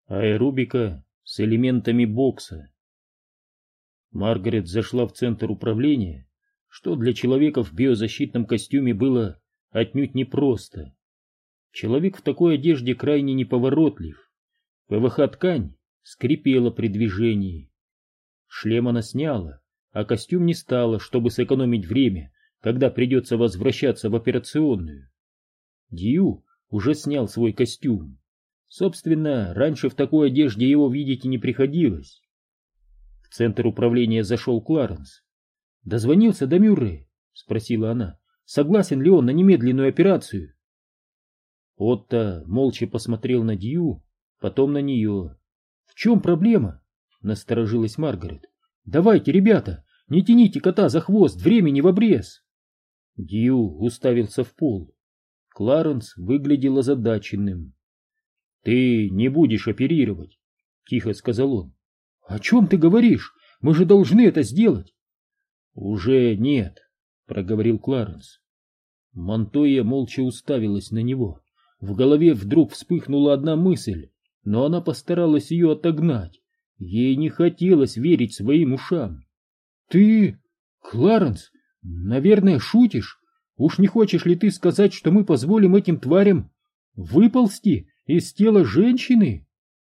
аэробика с элементами бокса. Маргарет зашла в центр управления, что для человека в биозащитном костюме было отнюдь непросто. Человек в такой одежде крайне неповоротлив. ПВХ-ткань скрипела при движении. Шлем она сняла, а костюм не стала, чтобы сэкономить время, когда придется возвращаться в операционную. Дью уже снял свой костюм. Собственно, раньше в такой одежде его видеть и не приходилось. В центр управления зашел Кларенс. «Дозвонился до Мюррея?» — спросила она. «Согласен ли он на немедленную операцию?» Отто молча посмотрел на Дью, потом на нее. «В чем проблема?» — насторожилась Маргарет. «Давайте, ребята, не тяните кота за хвост, времени в обрез!» Дью уставился в пол. Кларенс выглядел озадаченным. «Ты не будешь оперировать», — тихо сказал он. «О чем ты говоришь? Мы же должны это сделать!» «Уже нет», — проговорил Кларенс. Монтойя молча уставилась на него. В голове вдруг вспыхнула одна мысль, но она постаралась ее отогнать. Ей не хотелось верить своим ушам. «Ты, Кларенс, наверное, шутишь? Уж не хочешь ли ты сказать, что мы позволим этим тварям выползти из тела женщины?»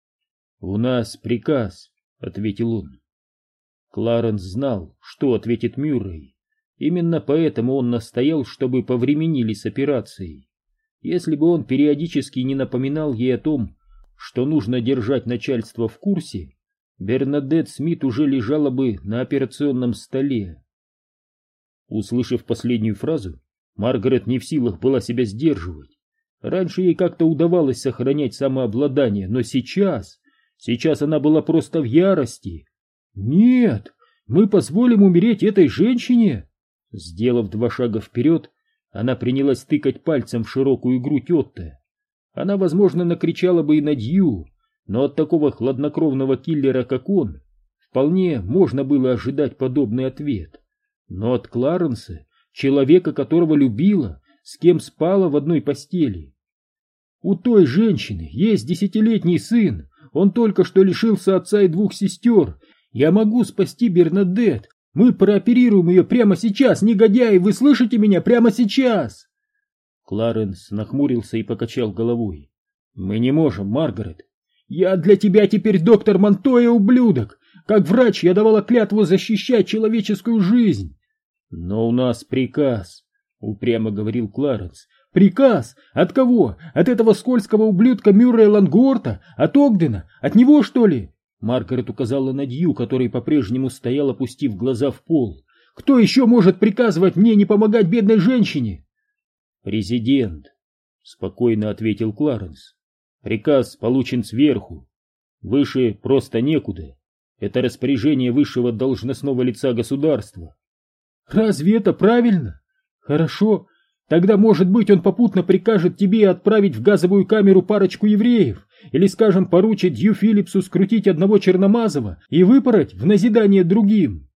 «У нас приказ», — ответил он. Кларенс знал, что ответит Мюррей. Именно поэтому он настоял, чтобы повременили с операцией. Если бы он периодически не напоминал ей о том, что нужно держать начальство в курсе, Бернадетт Смит уже лежала бы на операционном столе. Услышав последнюю фразу, Маргарет не в силах была себя сдерживать. Раньше ей как-то удавалось сохранять самообладание, но сейчас она была просто в ярости. «Нет, мы позволим умереть этой женщине!» Сделав 2 шага вперед, она принялась тыкать пальцем в широкую грудь Отто. Она, возможно, накричала бы и на Дью, но от такого хладнокровного киллера, как он, вполне можно было ожидать подобный ответ. Но от Кларенса, человека, которого любила, с кем спала в одной постели. «У той женщины есть 10-летний сын, он только что лишился отца и 2 сестер. Я могу спасти Бернадетт. Мы прооперируем ее прямо сейчас, негодяи, вы слышите меня, прямо сейчас!» Кларенс нахмурился и покачал головой. «Мы не можем, Маргарет». «Я для тебя теперь доктор Монтойя, ублюдок! Как врач я давала клятву защищать человеческую жизнь!» «Но у нас приказ», — упрямо говорил Кларенс. «Приказ? От кого? От этого скользкого ублюдка Мюррея Лангуорта? От Огдена? От него, что ли?» Маргарет указала на Дью, который по-прежнему стоял, опустив глаза в пол. «Кто еще может приказывать мне не помогать бедной женщине?» «Президент», — спокойно ответил Кларенс. «Приказ получен сверху. Выше просто некуда. Это распоряжение высшего должностного лица государства». «Разве это правильно? Хорошо. Тогда, может быть, он попутно прикажет тебе отправить в газовую камеру парочку евреев, или, скажем, поручит Дью Филлипсу скрутить одного черномазого и выпороть в назидание другим».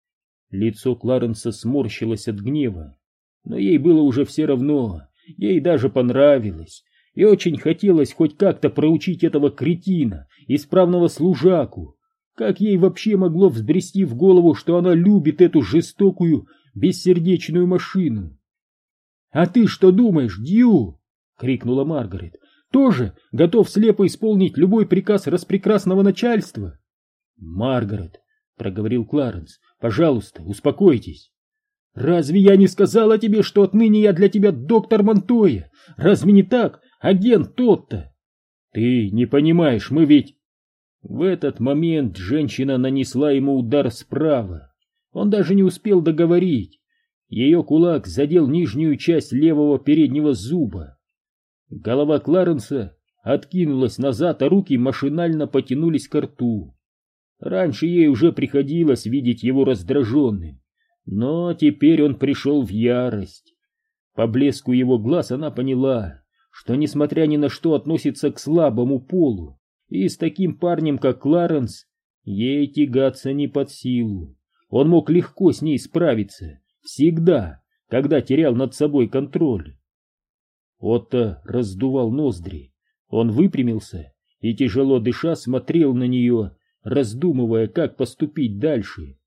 Лицо Кларенса сморщилось от гнева, но ей было уже все равно, ей даже понравилось, и очень хотелось хоть как-то проучить этого кретина, исправного служаку. Как ей вообще могло взбрести в голову, что она любит эту жестокую, бессердечную машину? «А ты что думаешь, Дью?» — крикнула Маргарет. «Тоже готов слепо исполнить любой приказ распрекрасного начальства?» «Маргарет», — проговорил Кларенс, — «пожалуйста, успокойтесь». «Разве я не сказала тебе, что отныне я для тебя доктор Монтойя? Разве не так, агент тот-то?» «Ты не понимаешь, мы ведь...» В этот момент женщина нанесла ему удар справа. Он даже не успел договорить. Ее кулак задел нижнюю часть левого переднего зуба. Голова Кларенса откинулась назад, а руки машинально потянулись к рту. Раньше ей уже приходилось видеть его раздраженным, но теперь он пришел в ярость. По блеску его глаз она поняла, что, несмотря ни на что, относится к слабому полу, и с таким парнем, как Кларенс, ей тягаться не под силу. Он мог легко с ней справиться, всегда, когда терял над собой контроль. Отто раздувал ноздри. Он выпрямился и, тяжело дыша, смотрел на нее, раздумывая, как поступить дальше.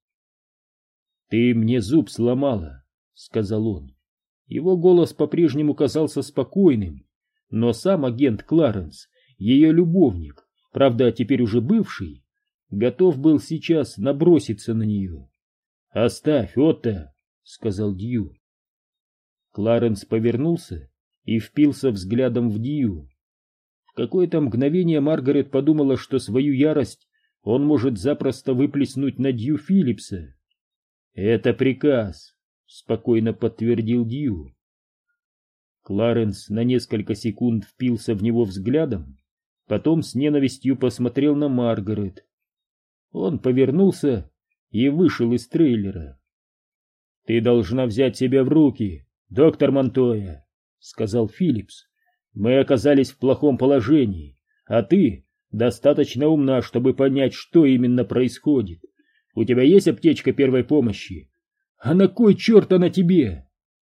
«Ты мне зуб сломала», — сказал он. Его голос по-прежнему казался спокойным, но сам агент Кларенс, ее любовник, правда, теперь уже бывший, готов был сейчас наброситься на нее. «Оставь, Отто», — сказал Дью. Кларенс повернулся и впился взглядом в Дью. В какое-то мгновение Маргарет подумала, что свою ярость он может запросто выплеснуть на Дью Филлипса. «Это приказ», — спокойно подтвердил Дью. Кларенс на несколько секунд впился в него взглядом, потом с ненавистью посмотрел на Маргарет. Он повернулся и вышел из трейлера. «Ты должна взять себя в руки, доктор Монтоя», — сказал Филлипс. «Мы оказались в плохом положении, а ты достаточно умна, чтобы понять, что именно происходит. У тебя есть аптечка первой помощи? А на кой черт она тебе?»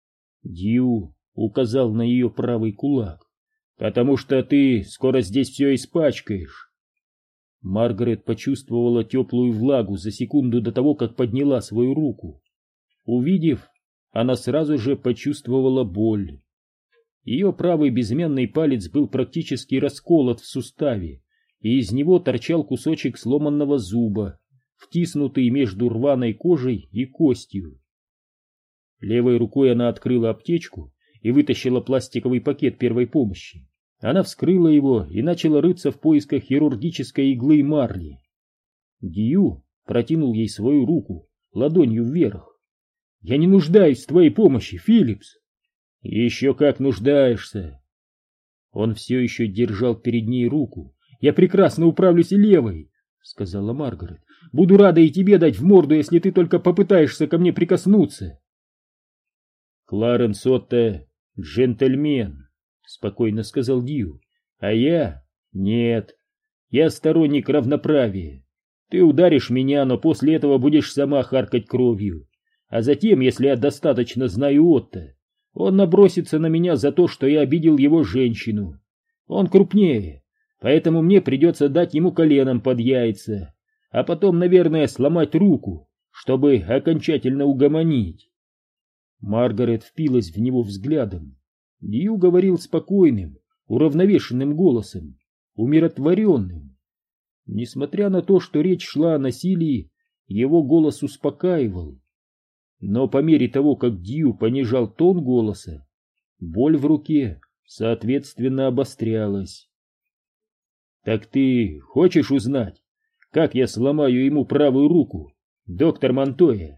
Дью указал на ее правый кулак. «Потому что ты скоро здесь все испачкаешь». Маргарет почувствовала теплую влагу за секунду до того, как подняла свою руку. Увидев, она сразу же почувствовала боль. Ее правый безымянный палец был практически расколот в суставе, и из него торчал кусочек сломанного зуба, втиснутый между рваной кожей и костью. Левой рукой она открыла аптечку и вытащила пластиковый пакет первой помощи. Она вскрыла его и начала рыться в поисках хирургической иглы и марли. Дью протянул ей свою руку, ладонью вверх. «Я не нуждаюсь в твоей помощи, Филлипс!» «Еще как нуждаешься!» Он все еще держал перед ней руку. «Я прекрасно управлюсь и левой!» — сказала Маргарет. «Буду рада и тебе дать в морду, если ты только попытаешься ко мне прикоснуться!» «Кларенс Отто — джентльмен!» — спокойно сказал Дью. «А я? Нет. Я сторонник равноправия. Ты ударишь меня, но после этого будешь сама харкать кровью. А затем, если я достаточно знаю Отто, он набросится на меня за то, что я обидел его женщину. Он крупнее, поэтому мне придется дать ему коленом под яйца, а потом, наверное, сломать руку, чтобы окончательно угомонить». Маргарет впилась в него взглядом. Дью говорил спокойным, уравновешенным голосом, умиротворенным. Несмотря на то, что речь шла о насилии, его голос успокаивал. Но по мере того, как Дью понижал тон голоса, боль в руке соответственно обострялась. «Так ты хочешь узнать, как я сломаю ему правую руку, доктор Монтоя?»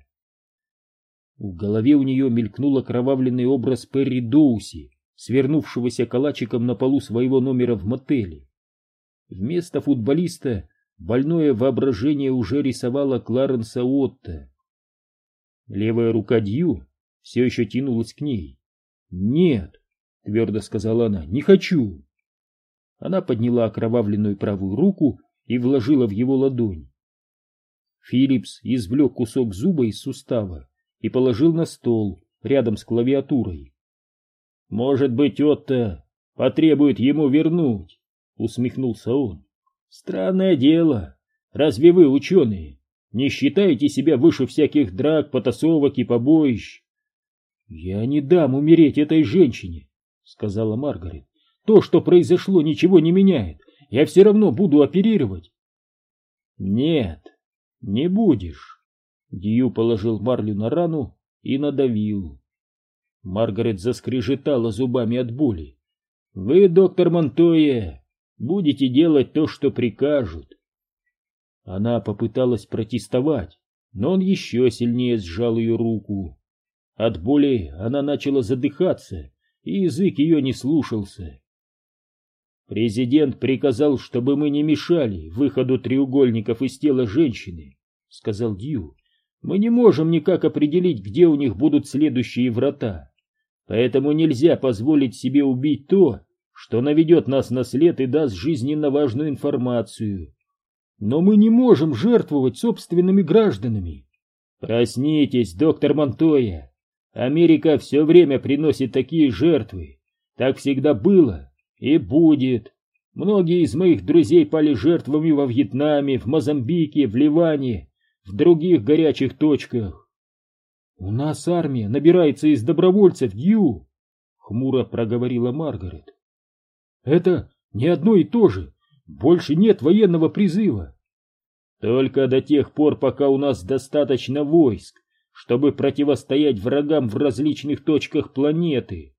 В голове у нее мелькнул окровавленный образ Перри Доуси, свернувшегося калачиком на полу своего номера в мотеле. Вместо футболиста больное воображение уже рисовало Кларенса Отто. Левая рука Дью все еще тянулась к ней. «Нет», — твердо сказала она, — «не хочу». Она подняла окровавленную правую руку и вложила в его ладонь. Филлипс извлек кусок зуба из сустава и положил на стол рядом с клавиатурой. «Может быть, Отто потребует ему вернуть», — усмехнулся он. «Странное дело. Разве вы, ученые, не считаете себя выше всяких драк, потасовок и побоищ?» «Я не дам умереть этой женщине», — сказала Маргарет. «То, что произошло, ничего не меняет. Я все равно буду оперировать». «Нет, не будешь». Дью положил марлю на рану и надавил. Маргарет заскрежетала зубами от боли. «Вы, доктор Монтоя, будете делать то, что прикажут». Она попыталась протестовать, но он еще сильнее сжал ее руку. От боли она начала задыхаться, и язык ее не слушался. «Президент приказал, чтобы мы не мешали выходу треугольников из тела женщины», — сказал Дью. «Мы не можем никак определить, где у них будут следующие врата. Поэтому нельзя позволить себе убить то, что наведет нас на след и даст жизненно важную информацию. Но мы не можем жертвовать собственными гражданами. Проснитесь, доктор Монтоя. Америка все время приносит такие жертвы. Так всегда было и будет. Многие из моих друзей пали жертвами во Вьетнаме, в Мозамбике, в Ливане, в других горячих точках. У нас армия набирается из добровольцев, Дью, хмуро проговорила Маргарет. Это не одно и то же. Больше нет военного призыва. Только до тех пор, пока у нас достаточно войск, чтобы противостоять врагам в различных точках планеты.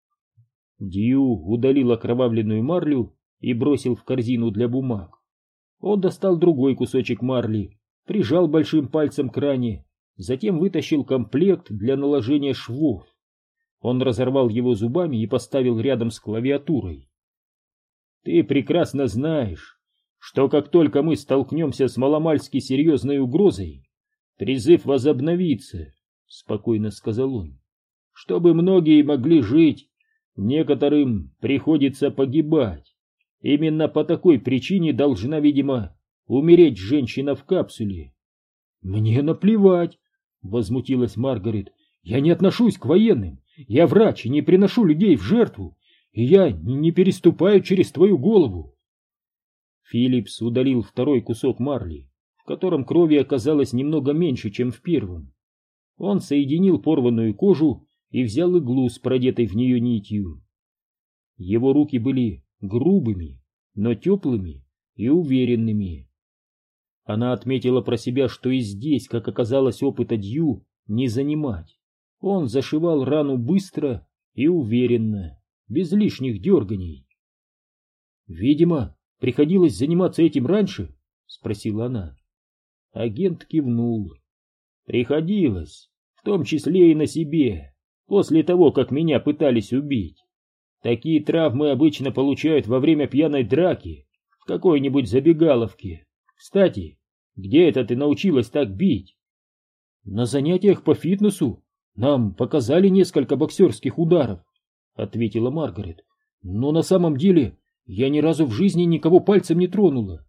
Дью удалил окровавленную марлю и бросил в корзину для бумаг. Он достал другой кусочек марли, прижал большим пальцем к ране, затем вытащил комплект для наложения швов. Он разорвал его зубами и поставил рядом с клавиатурой. Ты прекрасно знаешь, что как только мы столкнемся с маломальски серьезной угрозой, призыв возобновится, — спокойно сказал он. Чтобы многие могли жить, некоторым приходится погибать. Именно по такой причине должна, видимо, умереть женщина в капсуле. — Мне наплевать, — возмутилась Маргарет. — Я не отношусь к военным. Я врач и не приношу людей в жертву. И я не переступаю через твою голову. Филлипс удалил второй кусок марли, в котором крови оказалось немного меньше, чем в первом. Он соединил порванную кожу и взял иглу с продетой в нее нитью. Его руки были грубыми, но теплыми и уверенными. Она отметила про себя, что и здесь, как оказалось, опыта Дью не занимать. Он зашивал рану быстро и уверенно, без лишних дерганий. «Видимо, приходилось заниматься этим раньше?» — спросила она. Агент кивнул. «Приходилось, в том числе и на себе, после того, как меня пытались убить. Такие травмы обычно получают во время пьяной драки в какой-нибудь забегаловке. Кстати, где это ты научилась так бить?» «На занятиях по фитнесу нам показали несколько боксерских ударов», — ответила Маргарет. «Но на самом деле я ни разу в жизни никого пальцем не тронула».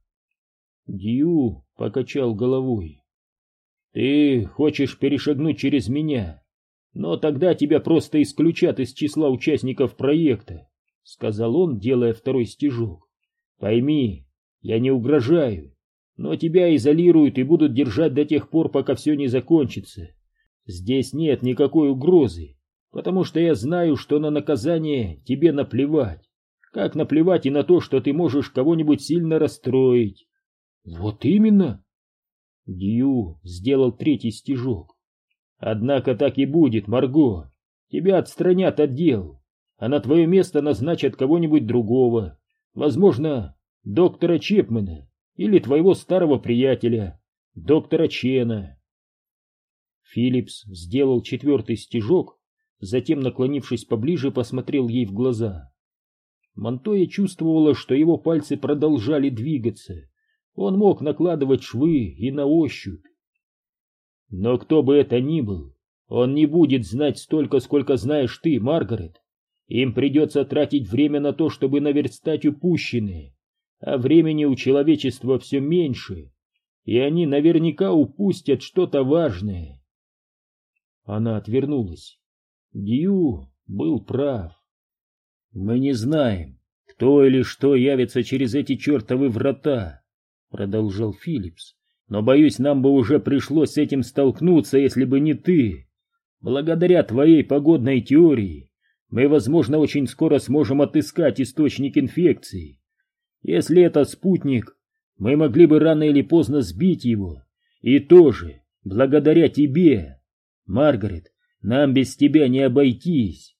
Дью покачал головой. «Ты хочешь перешагнуть через меня, но тогда тебя просто исключат из числа участников проекта», — сказал он, делая второй стежок. «Пойми, я не угрожаю, но тебя изолируют и будут держать до тех пор, пока все не закончится. Здесь нет никакой угрозы, потому что я знаю, что на наказание тебе наплевать, как наплевать и на то, что ты можешь кого-нибудь сильно расстроить». «Вот именно!» Дью сделал третий стежок. «Однако так и будет, Марго. Тебя отстранят от дел, а на твое место назначат кого-нибудь другого, возможно, доктора Чепмена или твоего старого приятеля, доктора Чена». Филлипс сделал четвертый стежок, затем, наклонившись поближе, посмотрел ей в глаза. Монтоя чувствовала, что его пальцы продолжали двигаться. Он мог накладывать швы и на ощупь. «Но кто бы это ни был, он не будет знать столько, сколько знаешь ты, Маргарет. Им придется тратить время на то, чтобы наверстать упущенное, а времени у человечества все меньше, и они наверняка упустят что-то важное». Она отвернулась. Дью был прав. «Мы не знаем, кто или что явится через эти чертовы врата», — продолжал Филлипс. «Но, боюсь, нам бы уже пришлось с этим столкнуться, если бы не ты. Благодаря твоей погодной теории мы, возможно, очень скоро сможем отыскать источник инфекции. Если это спутник, мы могли бы рано или поздно сбить его. И тоже благодаря тебе. Маргарет, нам без тебя не обойтись».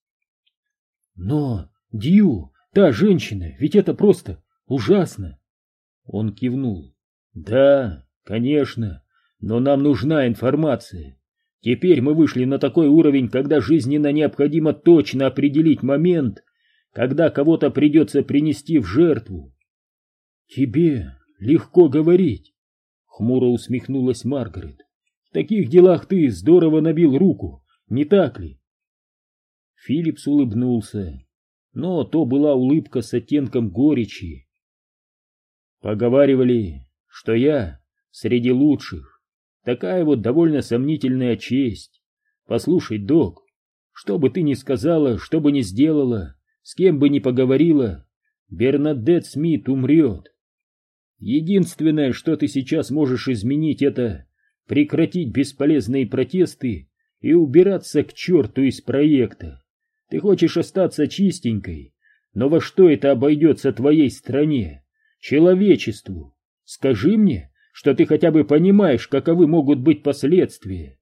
«Но, Дью, та женщина, ведь это просто ужасно!» Он кивнул. «Да, конечно, но нам нужна информация. Теперь мы вышли на такой уровень, когда жизненно необходимо точно определить момент, когда кого-то придется принести в жертву». «Тебе легко говорить», — хмуро усмехнулась Маргарет. «В таких делах ты здорово набил руку, не так ли?» Филлипс улыбнулся, но то была улыбка с оттенком горечи. «Поговаривали, что я среди лучших. Такая вот довольно сомнительная честь. Послушай, док, что бы ты ни сказала, что бы ни сделала, с кем бы ни поговорила, Бернадетт Смит умрет. Единственное, что ты сейчас можешь изменить, это прекратить бесполезные протесты и убираться к черту из проекта. Ты хочешь остаться чистенькой, но во что это обойдется твоей стране, человечеству? Скажи мне, что ты хотя бы понимаешь, каковы могут быть последствия.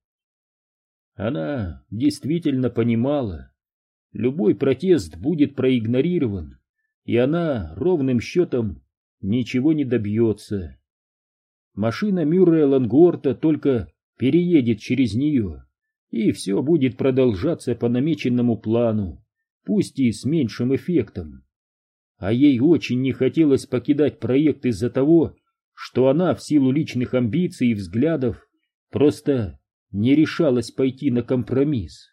Она действительно понимала. Любой протест будет проигнорирован, и она ровным счетом ничего не добьется. Машина Мюррея Лангуорта только переедет через нее, и все будет продолжаться по намеченному плану, пусть и с меньшим эффектом. А ей очень не хотелось покидать проект из-за того, что она в силу личных амбиций и взглядов просто не решалась пойти на компромисс.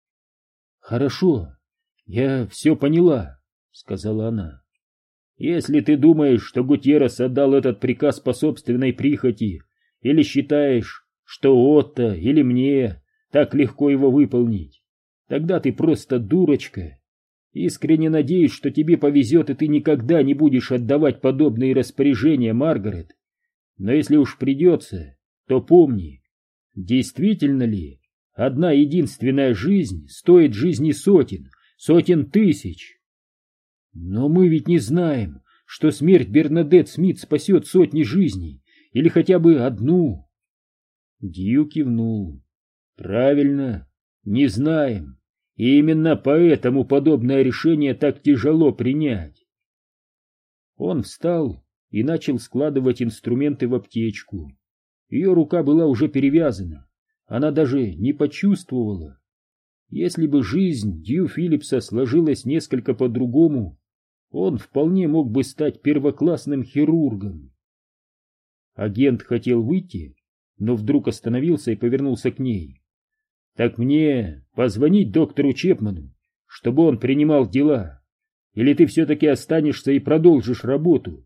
«Хорошо, я все поняла», — сказала она. «Если ты думаешь, что Гутьеррес отдал этот приказ по собственной прихоти, или считаешь, что Отто или мне так легко его выполнить, тогда ты просто дурочка. Искренне надеюсь, что тебе повезет, и ты никогда не будешь отдавать подобные распоряжения, Маргарет. Но если уж придется, то помни, действительно ли одна единственная жизнь стоит жизни сотен тысяч? Но мы ведь не знаем, что смерть Бернадетт Смит спасет сотни жизней, или хотя бы одну». Дью кивнул. «Правильно, не знаем, и именно поэтому подобное решение так тяжело принять». Он встал и начал складывать инструменты в аптечку. Ее рука была уже перевязана, она даже не почувствовала. Если бы жизнь Дью Филлипса сложилась несколько по-другому, он вполне мог бы стать первоклассным хирургом. Агент хотел выйти, но вдруг остановился и повернулся к ней. «Так мне позвонить доктору Чепману, чтобы он принимал дела? Или ты все-таки останешься и продолжишь работу?»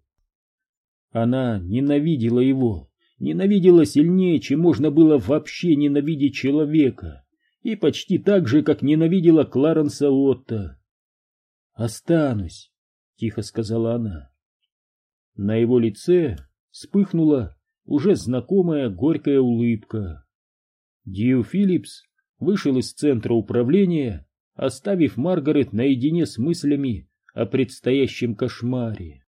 Она ненавидела его, ненавидела сильнее, чем можно было вообще ненавидеть человека, и почти так же, как ненавидела Кларенса Отто. «Останусь», — тихо сказала она. На его лице вспыхнула уже знакомая горькая улыбка. Дью Филлипс вышел из центра управления, оставив Маргарет наедине с мыслями о предстоящем кошмаре.